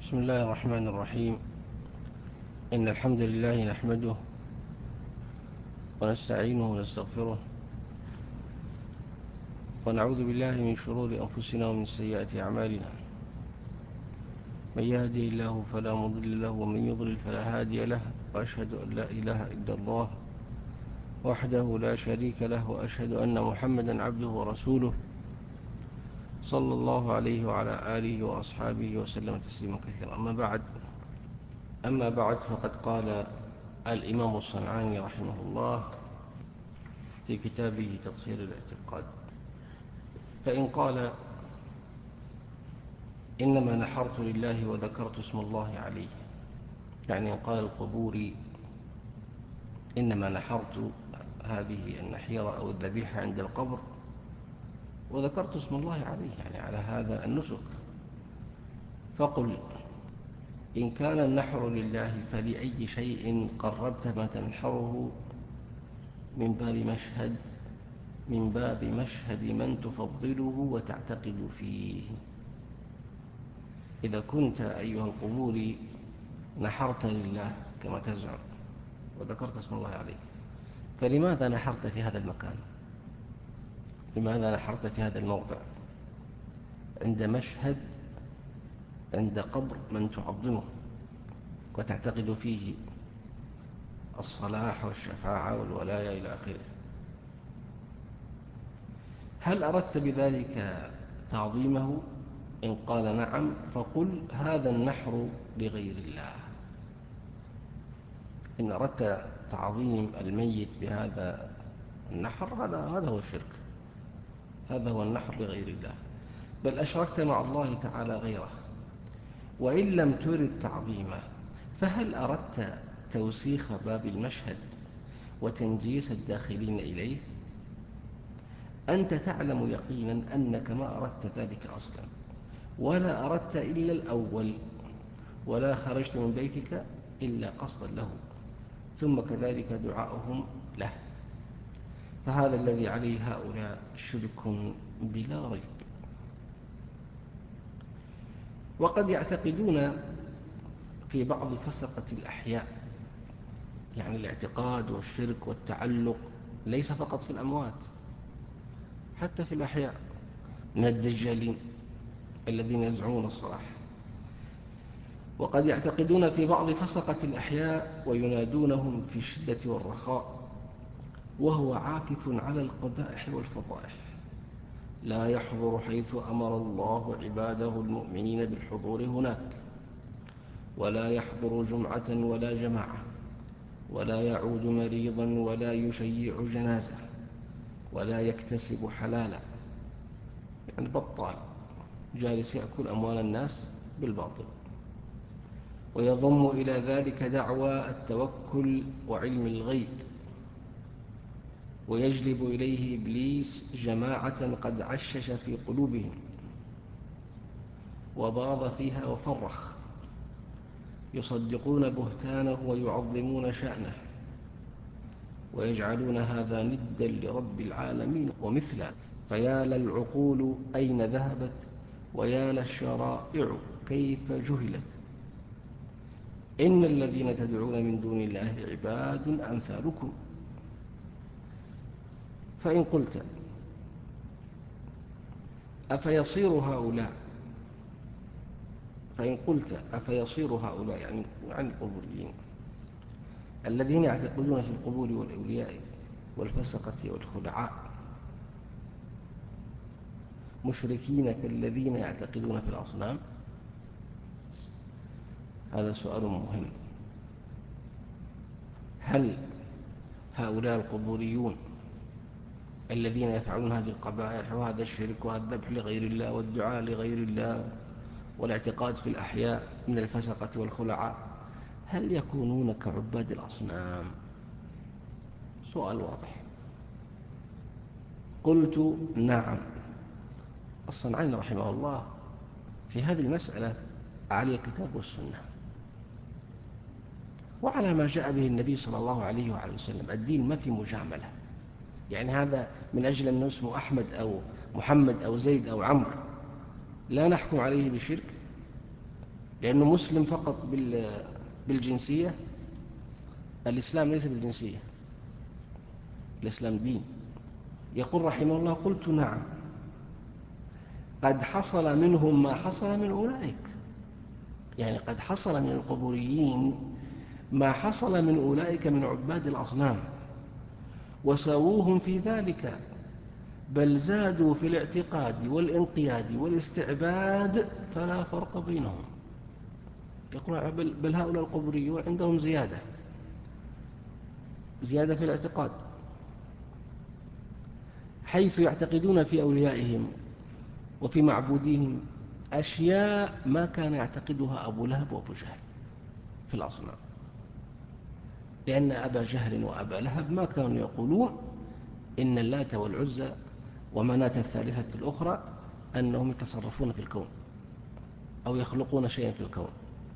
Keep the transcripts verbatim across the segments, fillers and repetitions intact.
بسم الله الرحمن الرحيم. إن الحمد لله نحمده ونستعينه ونستغفره ونعوذ بالله من شرور أنفسنا ومن سيئات أعمالنا. من يهدي الله فلا مضل له ومن يضلل فلا هادي له، وأشهد أن لا إله إلا الله وحده لا شريك له، وأشهد أن محمدا عبده ورسوله صلى الله عليه وعلى آله وأصحابه وسلم تسليما كثيرا. أما بعد أما بعد فقد قال الإمام الصنعاني رحمه الله في كتابه تطهير الاعتقاد: فإن قال إنما نحرت لله وذكرت اسم الله عليه، يعني إن قال القبوري إنما نحرت هذه النحيرة أو الذبيحة عند القبر وذكرت اسم الله عليه، يعني على هذا النسك، فقل إن كان النحر لله فلأي شيء قربت ما تنحره من باب مشهد من باب مشهد من تفضله وتعتقد فيه. إذا كنت أيها القبوري نحرت لله كما تزعم وذكرت اسم الله عليه، فلماذا نحرت في هذا المكان؟ لماذا نحرت في هذا الموضع عند مشهد عند قبر من تعظمه وتعتقد فيه الصلاح والشفاعة والولاية إلى آخره؟ هل أردت بذلك تعظيمه؟ إن قال نعم فقل هذا النحر لغير الله. إن أردت تعظيم الميت بهذا النحر هذا هذا هو الشرك، هذا هو النحر لغير الله، بل أشركت مع الله تعالى غيره. وإن لم ترد تعظيمه فهل أردت توسيخ باب المشهد وتنجيس الداخلين إليه؟ أنت تعلم يقينا أنك ما أردت ذلك أصلا، ولا أردت إلا الأول، ولا خرجت من بيتك إلا قصدا له، ثم كذلك دعاؤهم له. فهذا الذي عليه هؤلاء شرك بلا ريب. وقد يعتقدون في بعض فسقة الأحياء، يعني الاعتقاد والشرك والتعلق ليس فقط في الأموات، حتى في الأحياء من الدجالين الذين يزعمون الصلاح. وقد يعتقدون في بعض فسقة الأحياء وينادونهم في الشدة والرخاء وهو عاكف على القبائح والفضائح، لا يحضر حيث أمر الله عباده المؤمنين بالحضور هناك، ولا يحضر جمعة ولا جماعة، ولا يعود مريضا، ولا يشيع جنازة، ولا يكتسب حلالا، يعني بطال جالس يأكل أموال الناس بالباطل. ويضم إلى ذلك دعوى التوكل وعلم الغيب، ويجلب إليه إبليس جماعة قد عشش في قلوبهم وباض فيها وفرخ، يصدقون بهتانه ويعظمون شأنه، ويجعلون هذا ندا لرب العالمين ومثله. فيا للعقول أين ذهبت، ويا للشرائع كيف جهلت. إن الذين تدعون من دون الله عباد أمثالكم. فإن قلت أفيصير هؤلاء فإن قلت أفيصير هؤلاء يعني عن القبوريين الذين يعتقدون في القبور والأولياء والفسقة والخدعاء مشركين كالذين يعتقدون في الأصنام؟ هذا سؤال مهم. هل هؤلاء القبوريون الذين يفعلون هذه القبائح وهذا الشرك وهذا الذبح لغير الله والدعاء لغير الله والاعتقاد في الأحياء من الفسقة والخلعاء، هل يكونون كعباد الأصنام؟ سؤال واضح. قلت نعم. الصنعاني رحمه الله في هذه المسألة على الكتاب والسنة وعلى ما جاء به النبي صلى الله عليه وعلى وسلم. الدين ما في مجاملة، يعني هذا من أجل أنه اسمه أحمد أو محمد أو زيد أو عمرو لا نحكم عليه بشرك، لأنه مسلم فقط بالجنسية. الإسلام ليس بالجنسية، الإسلام دين. يقول رحمه الله: قلت نعم، قد حصل منهم ما حصل من أولئك، يعني قد حصل من القبوريين ما حصل من أولئك من عباد الأصنام، وساووهم في ذلك، بل زادوا في الاعتقاد والانقياد والاستعباد فلا فرق بينهم. يقول بل, بل هؤلاء القبوريون عندهم زيادة زيادة في الاعتقاد، حيث يعتقدون في أوليائهم وفي معبوديهم أشياء ما كان يعتقدها أبو لهب وأبو جهل في الأصنام، لأن أبا جهل وأبا لهب ما كانوا يقولون إن اللات والعزى ومناة الثالثة الأخرى أنهم يتصرفون في الكون أو يخلقون شيئا في الكون.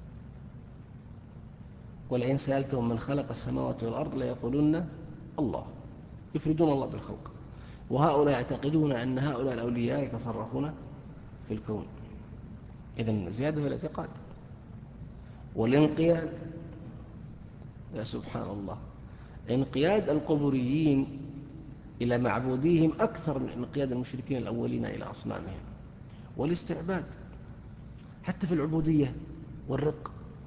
ولئن سألتهم من خلق السماوات والأرض ليقولون الله، يفردون الله بالخلق. وهؤلاء يعتقدون أن هؤلاء الأولياء يتصرفون في الكون. إذن زيادة في الاعتقاد والانقياد. يا سبحان الله، انقياد القبوريين إلى معبوديهم أكثر من انقياد المشركين الأولين إلى أصنامهم، والاستعباد حتى في العبودية والرق.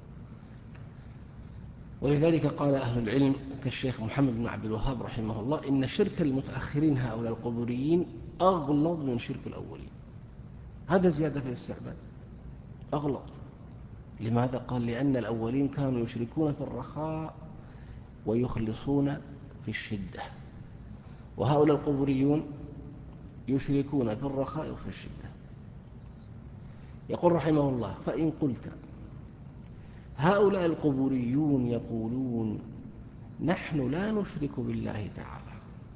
ولذلك قال أهل العلم كالشيخ محمد بن عبد الوهاب رحمه الله: إن شرك المتأخرين هؤلاء القبوريين أغلظ من شرك الأولين. هذا زيادة في الاستعباد، أغلظ. لماذا؟ قال: لأن الأولين كانوا يشركون في الرخاء ويخلصون في الشدة، وهؤلاء القبوريون يشركون في الرخاء وفي الشدة. يقول رحمه الله: فإن قلت هؤلاء القبوريون يقولون نحن لا نشرك بالله تعالى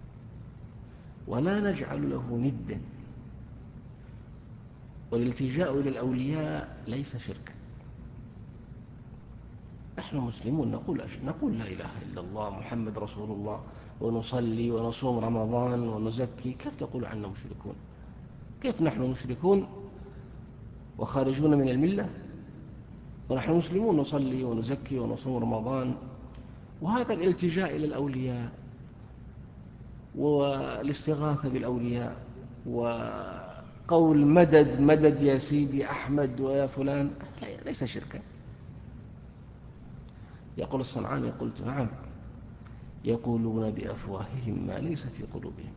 ولا نجعل له ندا، والالتجاء إلى الأولياء ليس شركا، نحن مسلمون نقول نقول لا إله إلا الله محمد رسول الله، ونصلي ونصوم رمضان ونزكي، كيف تقول عنا مشركون؟ كيف نحن مشركون وخارجون من الملة ونحن مسلمون نصلي ونزكي ونصوم رمضان؟ وهذا الالتجاء إلى الأولياء والاستغاثة بالأولياء وقول مدد مدد يا سيدي أحمد ويا فلان ليس شركا. يقول الصنعاني: قلت نعم، يقولون بأفواههم ما ليس في قلوبهم،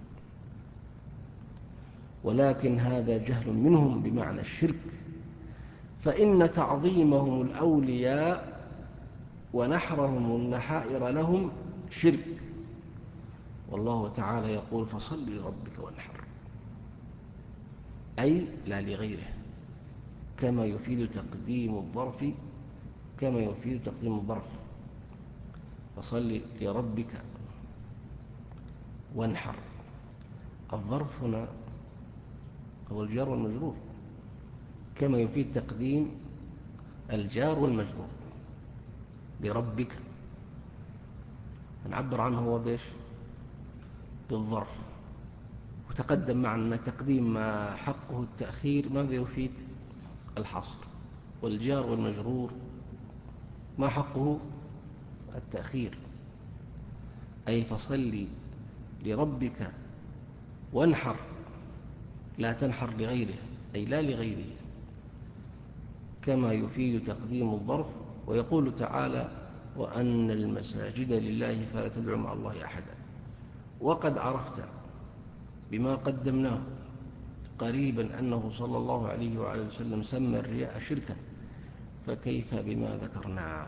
ولكن هذا جهل منهم بمعنى الشرك، فإن تعظيمهم الأولياء ونحرهم النحائر لهم شرك، والله تعالى يقول: فصل لربك وانحر، أي لا لغيره، كما يفيد تقديم الظرف كما يفيد تقديم الظرف فصل لربك وانحر. الظرف هنا هو الجار والمجرور، كما يفيد تقديم الجار والمجرور. لربك نعبر عنه هو بإيش؟ بالظرف. وتقدم معنا تقديم ما حقه التأخير ماذا يفيد؟ الحصر. والجار والمجرور ما حقه التأخير، أي فصل لربك وانحر، لا تنحر لغيره، أي لا لغيره، كما يفيد تقديم الظرف. ويقول تعالى: وأن المساجد لله فلا تدعوا مع الله أحدا. وقد عرفت بما قدمناه قريبا أنه صلى الله عليه وعلى وسلم سمى الرياء شركا، فكيف بما ذكرناه؟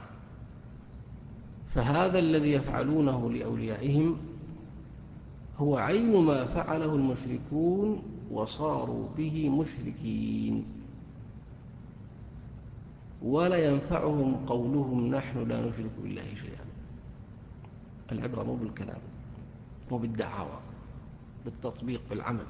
فهذا الذي يفعلونه لأوليائهم هو عين ما فعله المشركون وصاروا به مشركين، ولا ينفعهم قولهم نحن لا نشرك بالله شيئا. العبرة مو بالكلام، مو بالدعاوى، بالتطبيق بالعمل.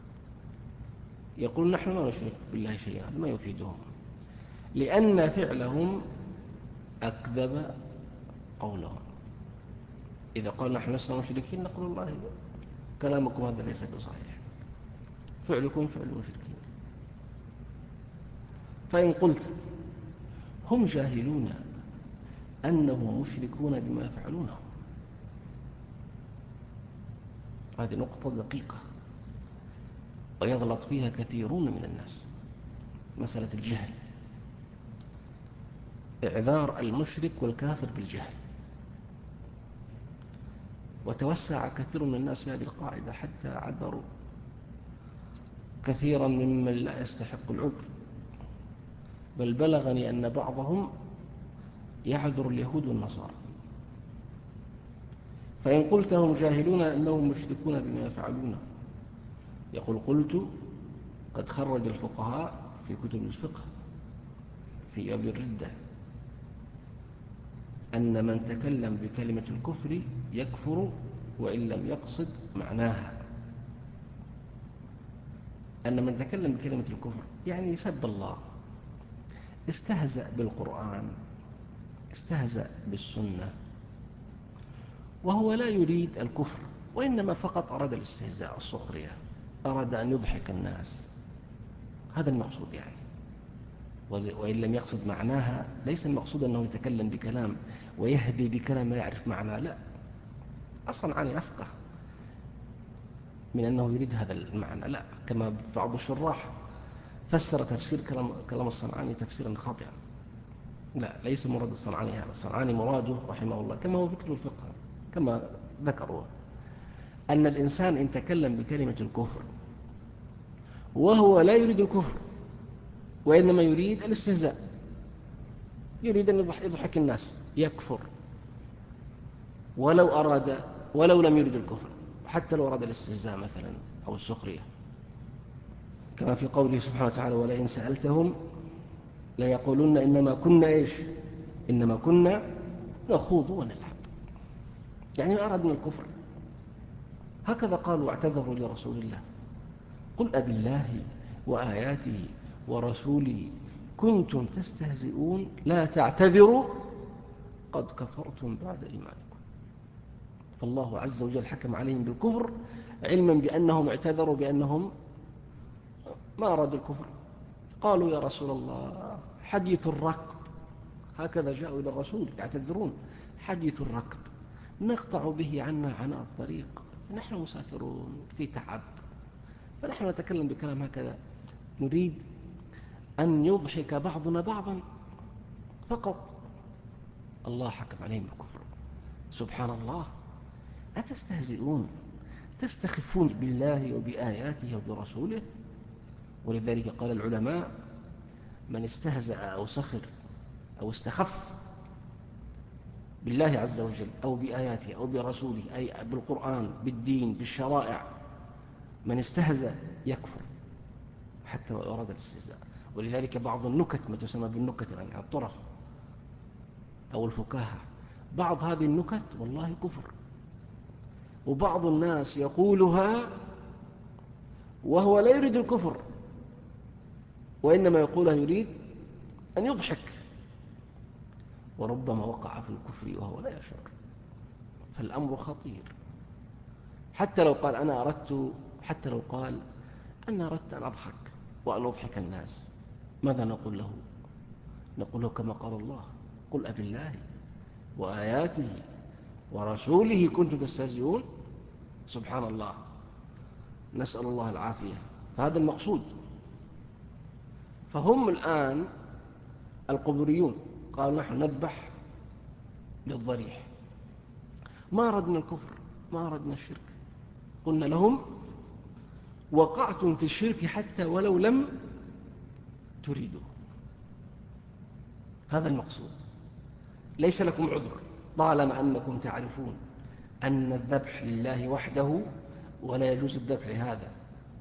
يقول نحن لا نشرك بالله شيئا، هذا ما يفيدهم، لأن فعلهم أكذب قولهم. إذا قال نحن لسنا مشركين نقول الله كلامكم هذا ليس بصحيح، فعلكم فعل المشركين. فإن قلت هم جاهلون أنهم مشركون بما يفعلونه. هذه نقطة دقيقة ويغلط فيها كثيرون من الناس، مسألة الجهل، إعذار المشرك والكافر بالجهل. وتوسع كثير من الناس في هذه القاعدة حتى عذروا كثيرا ممن لا يستحق العذر، بل بلغني أن بعضهم يعذر اليهود والنصارى. فإن قلت هم جاهلون أنهم مشركون بما يفعلون، يقول قلت قد خرج الفقهاء في كتب الفقه في باب الردة أن من تكلم بكلمة الكفر يكفر وإن لم يقصد معناها. أن من تكلم بكلمة الكفر يعني سب الله، استهزأ بالقرآن، استهزأ بالسنة، وهو لا يريد الكفر وإنما فقط أراد الاستهزاء، السخرية، أراد أن يضحك الناس، هذا المقصود يعني. وإن لم يقصد معناها، ليس المقصود أنه يتكلم بكلام ويهدي بكلام لا يعرف معناه، لا، الصنعاني أفقه من أنه يريد هذا المعنى، لا، كما بعض الشراح فسر تفسير كلام, كلام الصنعاني تفسيرا خاطئا، لا، ليس مراد الصنعاني هذا. الصنعاني مراده رحمه الله كما هو فكر الفقه كما ذكروا، أن الإنسان إن تكلم بكلمة الكفر وهو لا يريد الكفر وإنما يريد الاستهزاء، يريد أن يضحك الناس، يكفر ولو أراد ولو لم يريد الكفر، حتى لو أراد الاستهزاء مثلا أو السخرية، كما في قوله سبحانه وتعالى ولئن سألتهم ليقولون إنما كنا إيش إنما كنا نخوض ونلعب، يعني ما أردنا الكفر. هكذا قالوا واعتذروا لرسول الله، قل أبي الله وآياته ورسوله كنتم تستهزئون لا تعتذروا قد كفرتم بعد إيمانكم. فالله عز وجل حكم عليهم بالكفر علما بأنهم اعتذروا بأنهم ما أرادوا الكفر. قالوا يا رسول الله حديث الركب، هكذا جاءوا إلى الرسول يعتذرون، حديث الركب نقطع به عنا عناء الطريق، نحن مسافرون في تعب، فنحن نتكلم بكلام هكذا، نريد أن يضحك بعضنا بعضا فقط. الله حكم عليهم بالكفر. سبحان الله، أتستهزئون تستخفون بالله وبآياته وبرسوله؟ ولذلك قال العلماء من استهزأ أو سخر أو استخف بالله عز وجل أو بآياته أو برسوله، أي بالقرآن بالدين بالشرائع، من استهزأ يكفر حتى لو أراد الاستهزاء. ولذلك بعض النكت ما تسمى بالنكت يعني الطرف أو الفكاهة، بعض هذه النكت والله كفر، وبعض الناس يقولها وهو لا يريد الكفر وإنما يقولها يريد أن يضحك، وربما وقع في الكفر وهو لا يشعر. فالأمر خطير. حتى لو قال أنا أردت حتى لو قال أنا أردت أن أضحك وأن أضحك الناس، ماذا نقول له؟ نقول له كما قال الله قل أبي الله وآياته ورسوله كنتم تستهزئون. سبحان الله، نسأل الله العافية. فهذا المقصود. فهم الآن القبوريون قالوا نحن نذبح للضريح، ما أردنا الكفر، ما أردنا الشرك. قلنا لهم وقعتم في الشرك حتى ولو لم تريدوا. هذا المقصود. ليس لكم عذر طالما أنكم تعرفون أن الذبح لله وحده ولا يجوز الذبح لهذا،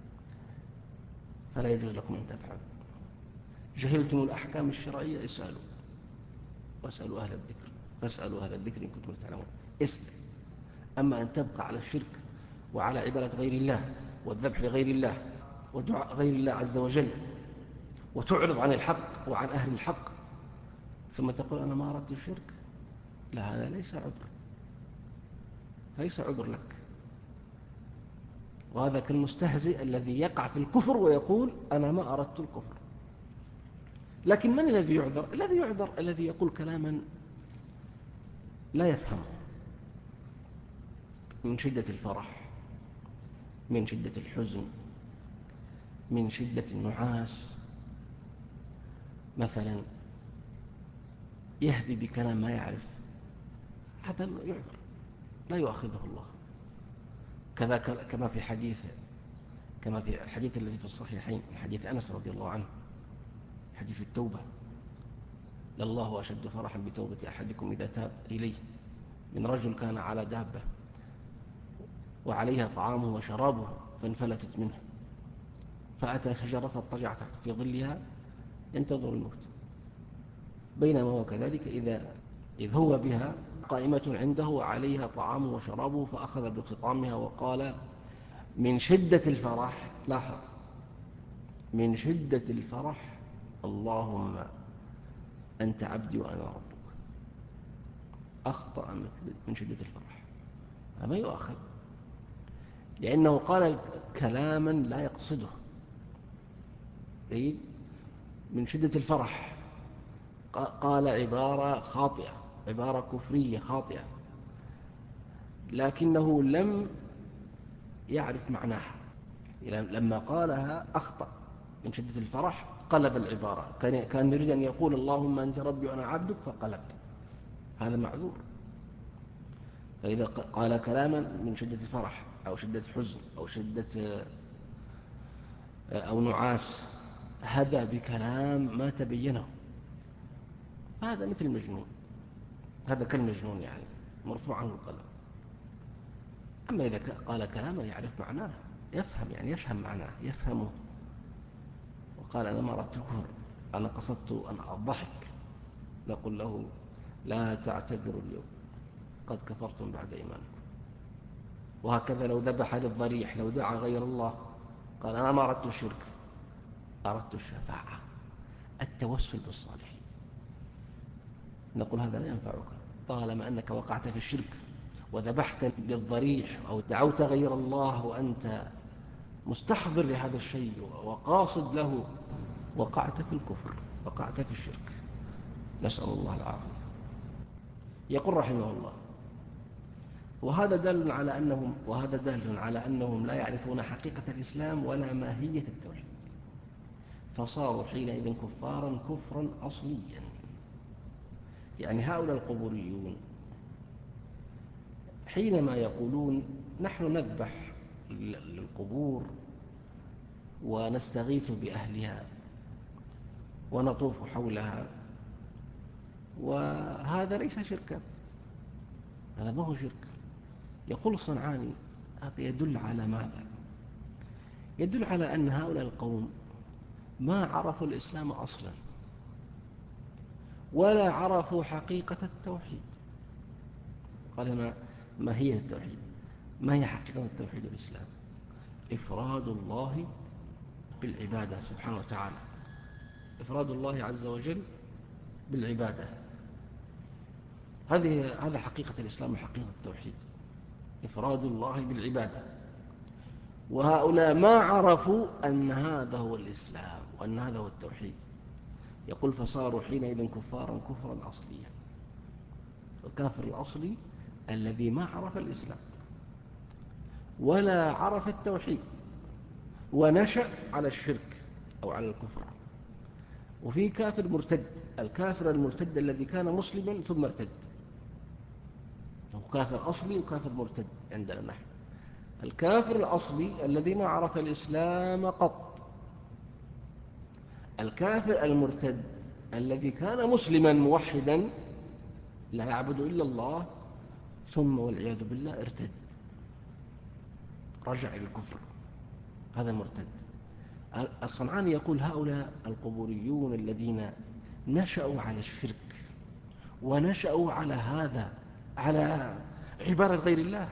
فلا يجوز لكم أن تفعلوا. جهلتم الأحكام الشرعية اسألوا واسألوا أهل الذكر، فاسألوا أهل الذكر إن كنتم تعلمون. اسأل. أما أن تبقى على الشرك وعلى عبادة غير الله والذبح لغير الله ودعاء غير الله عز وجل وتعرض عن الحق وعن أهل الحق ثم تقول أنا ما أردت الشرك، لا، هذا ليس عذر، ليس عذر لك. وهذا كالمستهزئ الذي يقع في الكفر ويقول أنا ما أردت الكفر، لكن من الذي يعذر؟ الذي يعذر الذي يقول كلاما لا يفهمه من شدة الفرح، من شدة الحزن، من شدة النعاس، مثلا يهدي بكلام ما يعرف، هذا يعذر لا يؤاخذه الله. كذا كما في حديث كما في الحديث الذي في الصحيحين، حديث أنس رضي الله عنه، حديث التوبة: لله أشد فرحا بتوبة أحدكم إذا تاب إليه من رجل كان على دابة وعليها طعامه وشرابه فانفلتت منه، فأتى شجرة فاضطجع تحت في ظلها ينتظر الموت، بينما هو كذلك إذا إذ هو بها قائمة عنده وعليها طعامه وشرابه، فأخذ بخطامها وقال من شدة الفرح، لاحظ، من شدة الفرح: اللهم أنت عبدي وأنا ربك. أخطأ من شدة الفرح، ما يؤاخذ، لأنه قال كلاما لا يقصده، ريد من شدة الفرح قال عبارة خاطئة، عبارة كفرية خاطئة، لكنه لم يعرف معناها. لما قالها أخطأ من شدة الفرح، قلب العبارة، كان يريد أن يقول اللهم أنت ربي وأنا عبدك، فقلب، هذا معذور. فإذا قال كلاما من شدة الفرح أو شدة حزن أو شدة أو نعاس، هدى بكلام ما تبينه، هذا مثل المجنون، هذا كالمجنون يعني مرفوع عنه القلم. أما إذا قال كلاما يعرف معناه، يفهم يعني يفهم معناه يفهمه، وقال أنا ما أردت كفر، أنا قصدت أن أضحك، نقول له لا تعتذروا اليوم قد كفرتم بعد إيمانكم. وهكذا لو ذبح للضريح، لو دعا غير الله، قال أنا ما أردت الشرك، أردت الشفاعة، التوسل بالصالحين، نقول هذا لا ينفعك طالما أنك وقعت في الشرك وذبحت للضريح أو دعوت غير الله وأنت مستحضر لهذا الشيء وقاصد له، وقعت في الكفر، وقعت في الشرك، نسأل الله العافية. يقول رحمه الله: وهذا دال على أنهم وهذا دال على أنهم لا يعرفون حقيقة الإسلام ولا ماهية التوحيد، فصاروا حينئذ كفارا كفرا أصليا. يعني هؤلاء القبوريون حينما يقولون نحن نذبح للقبور ونستغيث بأهلها ونطوف حولها، وهذا ليس شركا، هذا ما هو شرك. يقول الصنعاني: هذا يدل على ماذا؟ يدل على أن هؤلاء القوم ما عرفوا الإسلام أصلا ولا عرفوا حقيقة التوحيد. قال هنا: ما هي التوحيد؟ ما هي حقيقة التوحيد الإسلام؟ إفراد الله بالعبادة سبحانه وتعالى، إفراد الله عز وجل بالعبادة، هذه هذا حقيقة الإسلام وحقيقة التوحيد، إفراد الله بالعبادة. وهؤلاء ما عرفوا أن هذا هو الإسلام وأن هذا هو التوحيد. يقول: فصاروا حينئذ كفارا كفرا أصليا. الكافر الأصلي الذي ما عرف الإسلام ولا عرف التوحيد ونشأ على الشرك أو على الكفر. وفي كافر مرتد، الكافر المرتد الذي كان مسلما ثم ارتد، هو كافر أصلي وكافر مرتد عندنا نحن. الكافر الأصلي الذي ما عرف الإسلام قط، الكافر المرتد الذي كان مسلما موحدا لا يعبد إلا الله، ثم والعياذ بالله ارتد، رجع إلى الكفر، هذا مرتد. الصنعاني يقول: هؤلاء القبوريون الذين نشأوا على الشرك ونشأوا على هذا، على عبادة غير الله،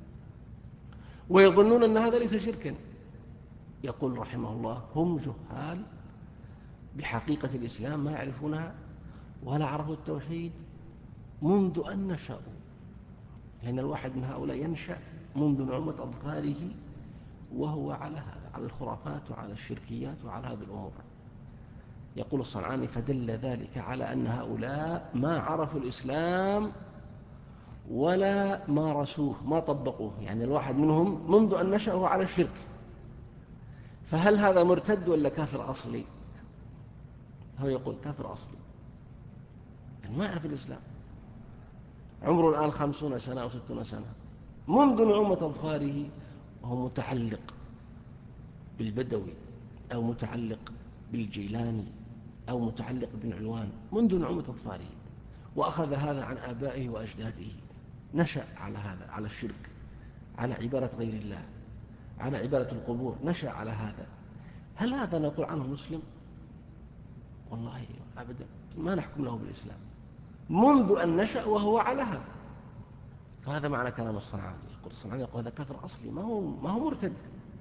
ويظنون أن هذا ليس شركا، يقول رحمه الله: هم جهال بحقيقة الإسلام، ما يعرفونها ولا عرفوا التوحيد منذ أن نشأوا. لأن الواحد من هؤلاء ينشأ منذ نعومة أظفاره وهو على هذا، على الخرافات وعلى الشركيات وعلى هذه الأمور. يقول الصنعاني: فدل ذلك على أن هؤلاء ما عرفوا الإسلام ولا مارسوه، ما طبقوه. يعني الواحد منهم منذ أن نشأه على الشرك، فهل هذا مرتد ولا كافر أصلي؟ هو يقول كافر أصلي، يعني ما يعرف الإسلام، عمره الآن خمسون سنة أو ستون سنة، منذ نعومة أظفاره وهو متعلق بالبدوي أو متعلق بالجيلاني أو متعلق بن علوان منذ نعومة أظفاره، وأخذ هذا عن آبائه وأجداده، نشأ على هذا، على الشرك، على عبادة غير الله، على عبادة القبور، نشأ على هذا. هل هذا نقول عنه مسلم؟ والله أبدا، ما نحكم له بالإسلام منذ أن نشأ وهو على هذا. فهذا معنى كلام الصنعاني. يقول الصنعاني يقول هذا كفر أصلي، ما هو, ما هو مرتد.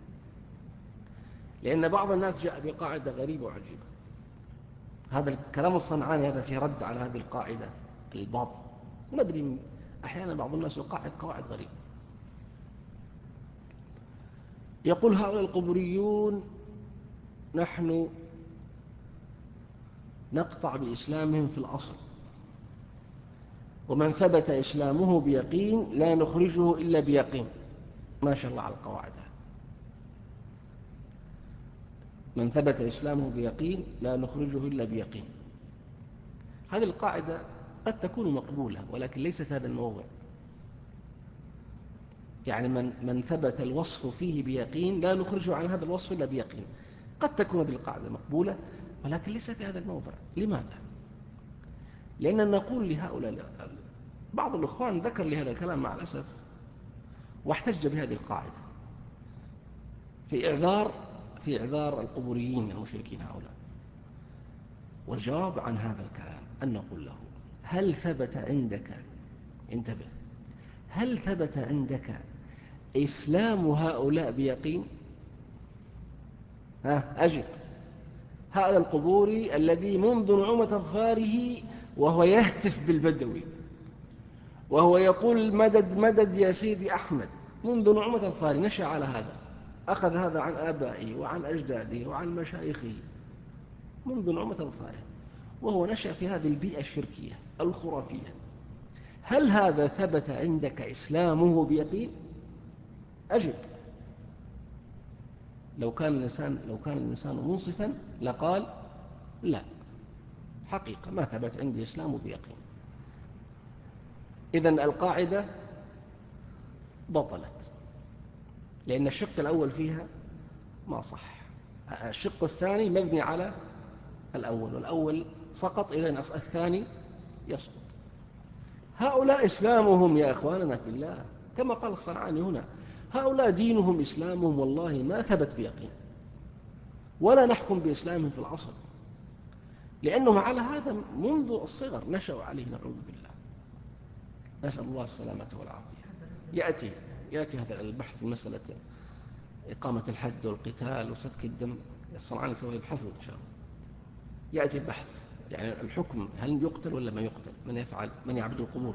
لأن بعض الناس جاء بقاعدة غريبة وعجيبة. هذا الكلام الصنعاني هذا في رد على هذه القاعدة الباطل. ما أدري، أحيانا بعض الناس يقاعد قواعد غريبة. يقول هؤلاء القبوريون نحن نقطع بإسلامهم في الأصل، ومن ثبت إسلامه بيقين لا نخرجه إلا بيقين. ما شاء الله على القواعد. من ثبت إسلامه بيقين لا نخرجه إلا بيقين. هذه القاعدة قد تكون مقبولة، ولكن ليست هذا الموضع. يعني من, من ثبت الوصف فيه بيقين لا نخرجه عن هذا الوصف إلا بيقين. قد تكون هذه القاعدة مقبولة، ولكن ليس في هذا الموضع. لماذا؟ لأننا نقول لهؤلاء، بعض الإخوان ذكر لي هذا الكلام مع الأسف، واحتج بهذه القاعدة في إعذار في إعذار القبوريين المشركين هؤلاء. والجواب عن هذا الكلام أن نقول له: هل ثبت عندك، انتبه، هل ثبت عندك إسلام هؤلاء بيقين؟ ها أجب. هذا القبوري الذي منذ نعومة أظفاره وهو يهتف بالبدوي، وهو يقول مدد مدد يا سيدي أحمد، منذ نعومة أظفاره نشأ على هذا، أخذ هذا عن آبائه وعن أجداده وعن مشايخه منذ نعومة أظفاره، وهو نشأ في هذه البيئة الشركية الخرافية. هل هذا ثبت عندك إسلامه بيقين؟ أجب. لو كان الإنسان لو كان الإنسان منصفا لقال: لا، حقيقة ما ثبت عندي إسلامه بيقين. إذن القاعدة بطلت، لأن الشق الأول فيها ما صح. الشق الثاني مبني على الأول، والأول سقط، إذن الثاني يسقط. هؤلاء إسلامهم يا إخواننا في الله كما قال الصنعاني هنا، هؤلاء دينهم إسلامهم والله ما ثبت بيقين، ولا نحكم بإسلامهم في العصر، لأنهم على هذا منذ الصغر نشأوا عليه، نعوذ بالله، نسأل الله السلامة والعافية. يأتي يأتي هذا البحث في مسألة إقامة الحد والقتال وسفك الدم، الصنعاني سوى يبحثه إن شاء الله. يأتي البحث، يعني الحكم، هل يقتل ولا ما يقتل؟ من يفعل؟ من يعبد القبور؟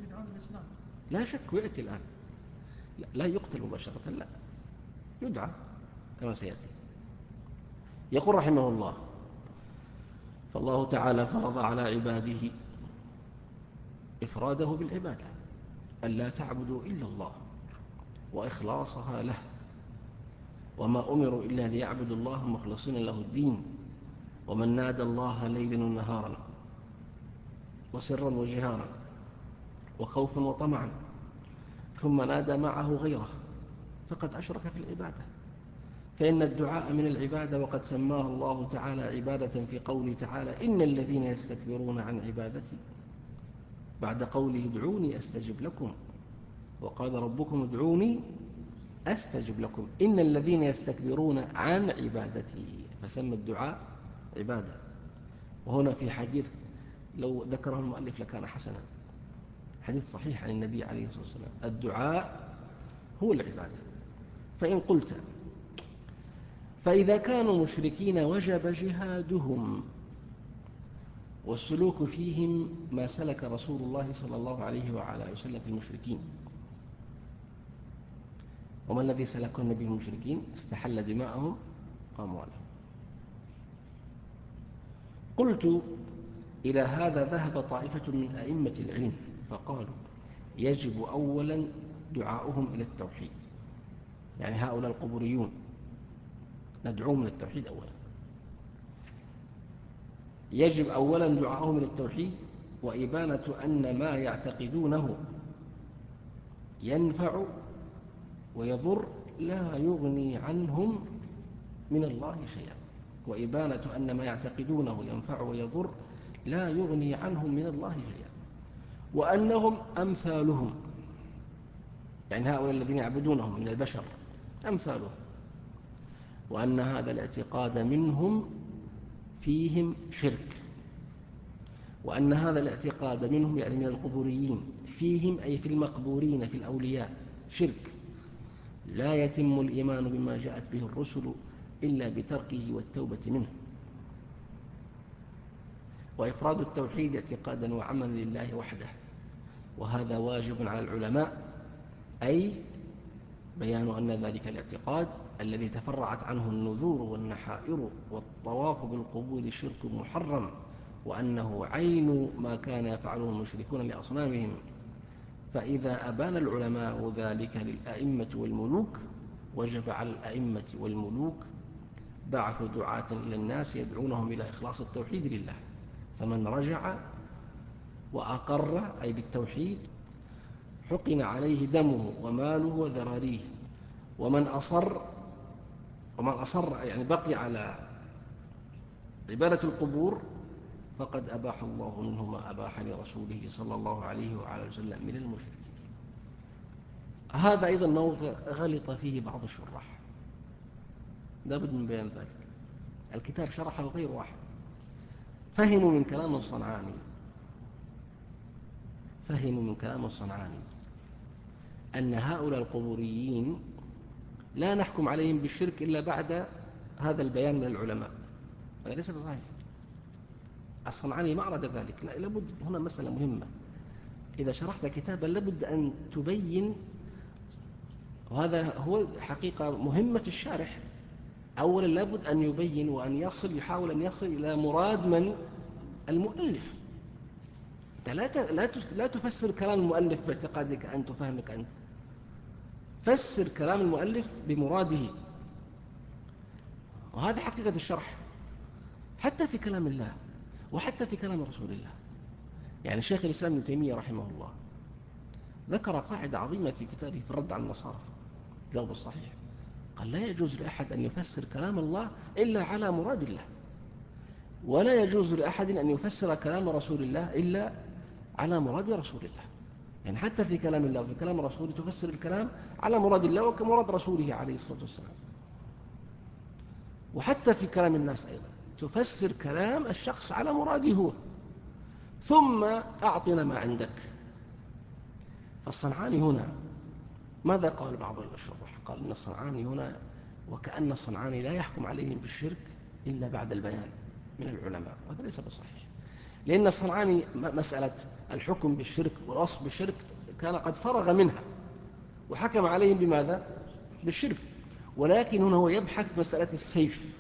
لا شك، ويأتي الآن. لا, لا يقتل مباشرة، لا، يدعى كما سيأتي. يقول رحمه الله: فالله تعالى فرض على عباده إفراده بالعبادة، ألا تعبدوا إلا الله وإخلاصها له، وما أمروا إلا ليعبدوا الله مخلصين له الدين، ومن نادى الله ليلا ونهارا وسرا وجهارا وخوفا وطمعا ثم نادى معه غيره فقد أشرك في العبادة، فإن الدعاء من العبادة، وقد سماه الله تعالى عبادة في قوله تعالى: إن الذين يستكبرون عن عبادتي، بعد قوله ادعوني أستجب لكم، وقال ربكم ادعوني أستجب لكم، إن الذين يستكبرون عن عبادتي، فسمى الدعاء عبادة. وهنا في حديث لو ذكره المؤلف لكان حسنا، حديث صحيح عن النبي عليه الصلاة والسلام: الدعاء هو العبادة. فإن قلت فإذا كانوا مشركين وجب جهادهم والسلوك فيهم ما سلك رسول الله صلى الله عليه وعلى وسلم في المشركين، وما الذي سلكه النبي المشركين؟ استحل دماءهم وأموالهم. قلت إلى هذا ذهب طائفة من أئمة العلم فقالوا يجب أولا دعاؤهم إلى التوحيد، يعني هؤلاء القبوريون ندعوهم إلى التوحيد أولا، يجب أولا دعاؤهم إلى التوحيد وإبانة أن ما يعتقدونه ينفع ويضر لا يغني عنهم من الله شيئا، وإبانة أن ما يعتقدونه ينفع ويضر لا يغني عنهم من الله شيئا، وأنهم أمثالهم، يعني هؤلاء الذين يعبدونهم من البشر أمثالهم، وأن هذا الاعتقاد منهم فيهم شرك، وأن هذا الاعتقاد منهم يعني من القبوريين فيهم أي في المقبورين في الأولياء شرك، لا يتم الإيمان بما جاءت به الرسل إلا بتركه والتوبة منه، وإفراد التوحيد اعتقادا وعملا لله وحده، وهذا واجب على العلماء، أي بيان أن ذلك الاعتقاد الذي تفرعت عنه النذور والنحائر والطواف بالقبور شرك محرم، وأنه عين ما كان يفعله المشركون لأصنامهم، فإذا أبان العلماء ذلك للأئمة والملوك وجب على الأئمة والملوك بعث دعاة إلى الناس يدعونهم إلى إخلاص التوحيد لله، فمن رجع وأقر أي بالتوحيد حقن عليه دمه وماله وذراريه، ومن أصر ومن أصر يعني بقي على عبادة القبور فقد أباح الله منه ما أباح لرسوله صلى الله عليه وعلى وسلم من المشركين. هذا أيضا موضع غلط فيه بعض الشراح، لا بد من بيان ذلك. الكتاب شرحه غير واحد، فهموا من كلام الصنعاني فهموا من كلام الصنعاني أن هؤلاء القبوريين لا نحكم عليهم بالشرك إلا بعد هذا البيان من العلماء، هذا ليس بصحيح. الصنعاني ما أراد ذلك، لا، لابد هنا مسألة مهمة، إذا شرحت كتابا لابد أن تبين، وهذا هو حقيقة مهمة الشارح، أولا لابد أن يبين وأن يصل، يحاول أن يصل إلى مراد من المؤلف. لا لا تفسر كلام المؤلف باعتقادك أنت وفهمك أنت، فسر كلام المؤلف بمراده، وهذا حقيقة الشرح حتى في كلام الله وحتى في كلام رسول الله. يعني شيخ الإسلام ابن تيمية رحمه الله ذكر قاعدة عظيمة في كتابه في الرد على النصارى جواب الصحيح، قال لا يجوز لأحد أن يفسر كلام الله إلا على مراد الله، ولا يجوز لأحد أن يفسر كلام رسول الله إلا على مراد رسول الله. يعني حتى في كلام الله وفي كلام رسوله تفسر الكلام على مراد الله وكمراد رسوله عليه الصلاة والسلام، وحتى في كلام الناس أيضا تفسر كلام الشخص على مراده هو، ثم أعطنا ما عندك. فالصنعاني هنا ماذا قال بعض الشروح؟ قال إن الصنعاني هنا وكأن الصنعاني لا يحكم عليهم بالشرك إلا بعد البيان من العلماء، وهذا ليس بصحيح، لأن الصنعاني مسألة الحكم بالشرك والوصف بالشرك كان قد فرغ منها وحكم عليهم بماذا؟ بالشرك، ولكن هنا هو يبحث مسألة السيف.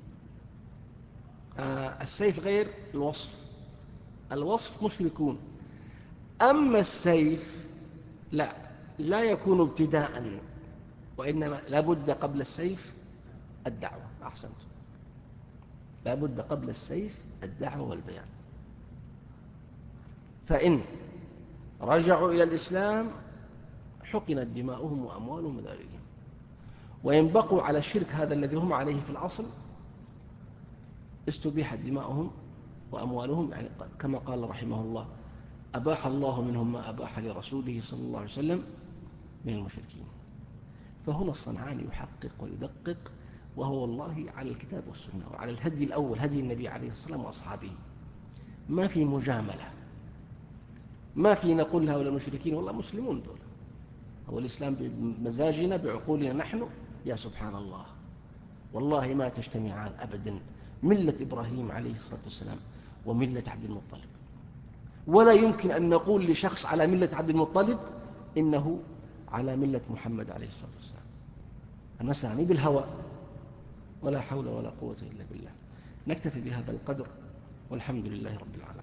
آه السيف غير الوصف، الوصف مشركون، أما السيف لا لا يكون ابتداء، وإنما لابد قبل السيف الدعوة. أحسنت، لابد قبل السيف الدعوة والبيان. فإن رجعوا إلى الإسلام حقنت دماؤهم وأموالهم وذراريهم، وإن بقوا على الشرك هذا الذي هم عليه في الأصل استبيحت دماؤهم وأموالهم، يعني كما قال رحمه الله أباح الله منهم ما أباح لرسوله صلى الله عليه وسلم من المشركين. فهنا الصنعاني يحقق ويدقق، وهو والله على الكتاب والسنة وعلى الهدي الأول هدي النبي عليه الصلاة والسلام وأصحابه، ما في مجاملة، ما في نقول هؤلاء المشركين والله مسلمون دول، هو الإسلام بمزاجنا بعقولنا نحن، يا سبحان الله والله ما تجتمعان أبدا ملة إبراهيم عليه الصلاة والسلام وملة عبد المطلب، ولا يمكن أن نقول لشخص على ملة عبد المطلب إنه على ملة محمد عليه الصلاة والسلام. المسألة بالهوى، ولا حول ولا قوة إلا بالله. نكتفي بهذا القدر والحمد لله رب العالمين.